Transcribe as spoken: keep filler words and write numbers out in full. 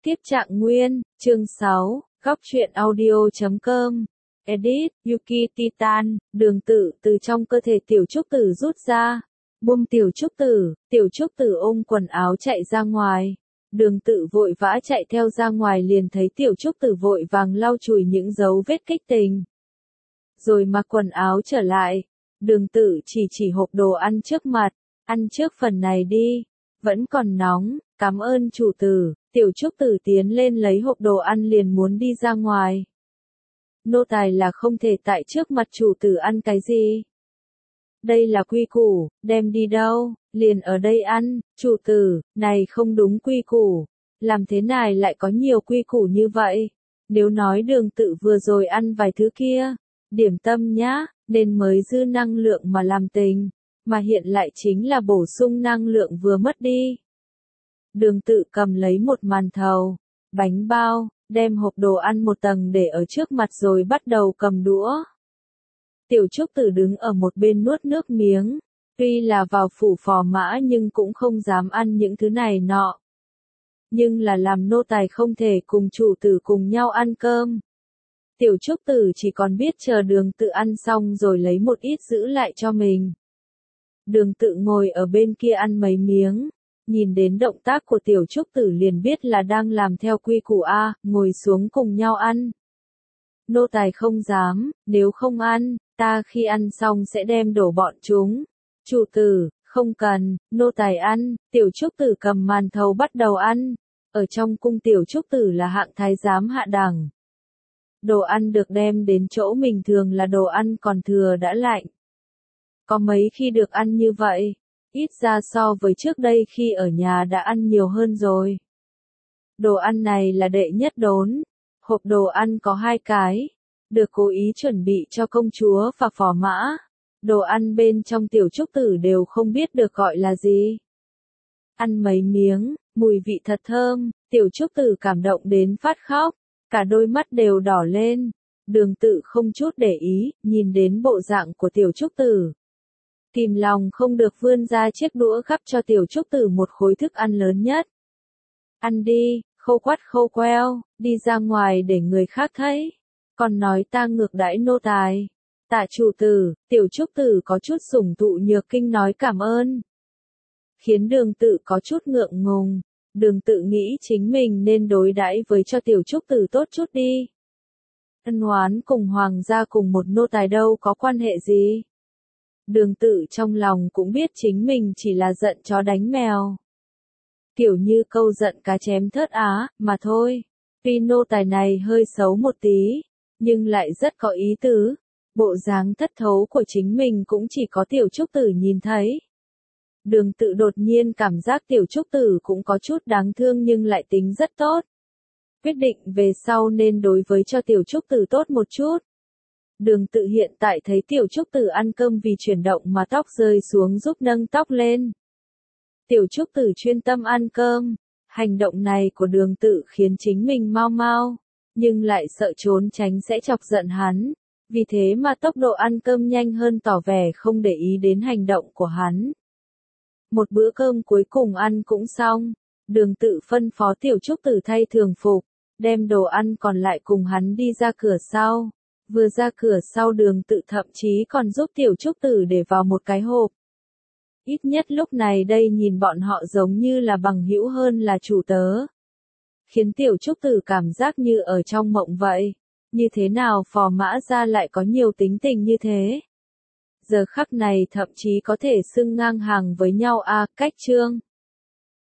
Tiếp trạng nguyên, chương sáu, góc truyện audio chấm com. Edit, Yuki Titan, đường tự từ trong cơ thể tiểu trúc tử rút ra. Buông tiểu trúc tử, tiểu trúc tử ôm quần áo chạy ra ngoài. Đường tự vội vã chạy theo ra ngoài liền thấy tiểu trúc tử vội vàng lau chùi những dấu vết kích tình. Rồi mặc quần áo trở lại. Đường tự chỉ chỉ hộp đồ ăn trước mặt, ăn trước phần này đi, vẫn còn nóng, cảm ơn chủ tử. Tiểu trúc tử tiến lên lấy hộp đồ ăn liền muốn đi ra ngoài. Nô tài là không thể tại trước mặt chủ tử ăn cái gì. Đây là quy củ, đem đi đâu, liền ở đây ăn, chủ tử, này không đúng quy củ. Làm thế này lại có nhiều quy củ như vậy. Nếu nói đường tự vừa rồi ăn vài thứ kia, điểm tâm nhá, nên mới dư năng lượng mà làm tình, mà hiện lại chính là bổ sung năng lượng vừa mất đi. Đường tự cầm lấy một màn thầu, bánh bao, đem hộp đồ ăn một tầng để ở trước mặt rồi bắt đầu cầm đũa. Tiểu trúc tử đứng ở một bên nuốt nước miếng, tuy là vào phủ phò mã nhưng cũng không dám ăn những thứ này nọ. Nhưng là làm nô tài không thể cùng chủ tử cùng nhau ăn cơm. Tiểu trúc tử chỉ còn biết chờ đường tự ăn xong rồi lấy một ít giữ lại cho mình. Đường tự ngồi ở bên kia ăn mấy miếng. Nhìn đến động tác của tiểu trúc tử liền biết là đang làm theo quy củ A, ngồi xuống cùng nhau ăn. Nô tài không dám, nếu không ăn, ta khi ăn xong sẽ đem đổ bọn chúng. Chủ tử, không cần, nô tài ăn, tiểu trúc tử cầm màn thầu bắt đầu ăn. Ở trong cung tiểu trúc tử là hạng thái giám hạ đẳng. Đồ ăn được đem đến chỗ mình thường là đồ ăn còn thừa đã lạnh. Có mấy khi được ăn như vậy. Ít ra so với trước đây khi ở nhà đã ăn nhiều hơn rồi. Đồ ăn này là đệ nhất đốn. Hộp đồ ăn có hai cái. Được cố ý chuẩn bị cho công chúa và phò mã. Đồ ăn bên trong tiểu trúc tử đều không biết được gọi là gì. Ăn mấy miếng, mùi vị thật thơm, tiểu trúc tử cảm động đến phát khóc. Cả đôi mắt đều đỏ lên. Đường tự không chút để ý, nhìn đến bộ dạng của tiểu trúc tử. Kìm lòng không được vươn ra chiếc đũa gắp cho tiểu trúc tử một khối thức ăn lớn nhất. Ăn đi, khâu quắt khâu queo, đi ra ngoài để người khác thấy. Còn nói ta ngược đãi nô tài. Tạ chủ tử, tiểu trúc tử có chút sủng thụ nhược kinh nói cảm ơn. Khiến đường tự có chút ngượng ngùng. Đường tự nghĩ chính mình nên đối đãi với cho tiểu trúc tử tốt chút đi. Ân oán cùng hoàng gia cùng một nô tài đâu có quan hệ gì. Đường tự trong lòng cũng biết chính mình chỉ là giận chó đánh mèo. Kiểu như câu giận cá chém thớt á, mà thôi. Tuy nô tài này hơi xấu một tí, nhưng lại rất có ý tứ. Bộ dáng thất thấu của chính mình cũng chỉ có tiểu trúc tử nhìn thấy. Đường tự đột nhiên cảm giác tiểu trúc tử cũng có chút đáng thương nhưng lại tính rất tốt. Quyết định về sau nên đối với cho tiểu trúc tử tốt một chút. Đường tự hiện tại thấy tiểu trúc tử ăn cơm vì chuyển động mà tóc rơi xuống giúp nâng tóc lên. Tiểu trúc tử chuyên tâm ăn cơm. Hành động này của đường tự khiến chính mình mau mau, nhưng lại sợ trốn tránh sẽ chọc giận hắn. Vì thế mà tốc độ ăn cơm nhanh hơn tỏ vẻ không để ý đến hành động của hắn. Một bữa cơm cuối cùng ăn cũng xong. Đường tự phân phó tiểu trúc tử thay thường phục, đem đồ ăn còn lại cùng hắn đi ra cửa sau. Vừa ra cửa sau đường tự thậm chí còn giúp tiểu trúc tử để vào một cái hộp. Ít nhất lúc này đây nhìn bọn họ giống như là bằng hữu hơn là chủ tớ. Khiến tiểu trúc tử cảm giác như ở trong mộng vậy. Như thế nào phò mã ra lại có nhiều tính tình như thế? Giờ khắc này thậm chí có thể xưng ngang hàng với nhau a, cách chương.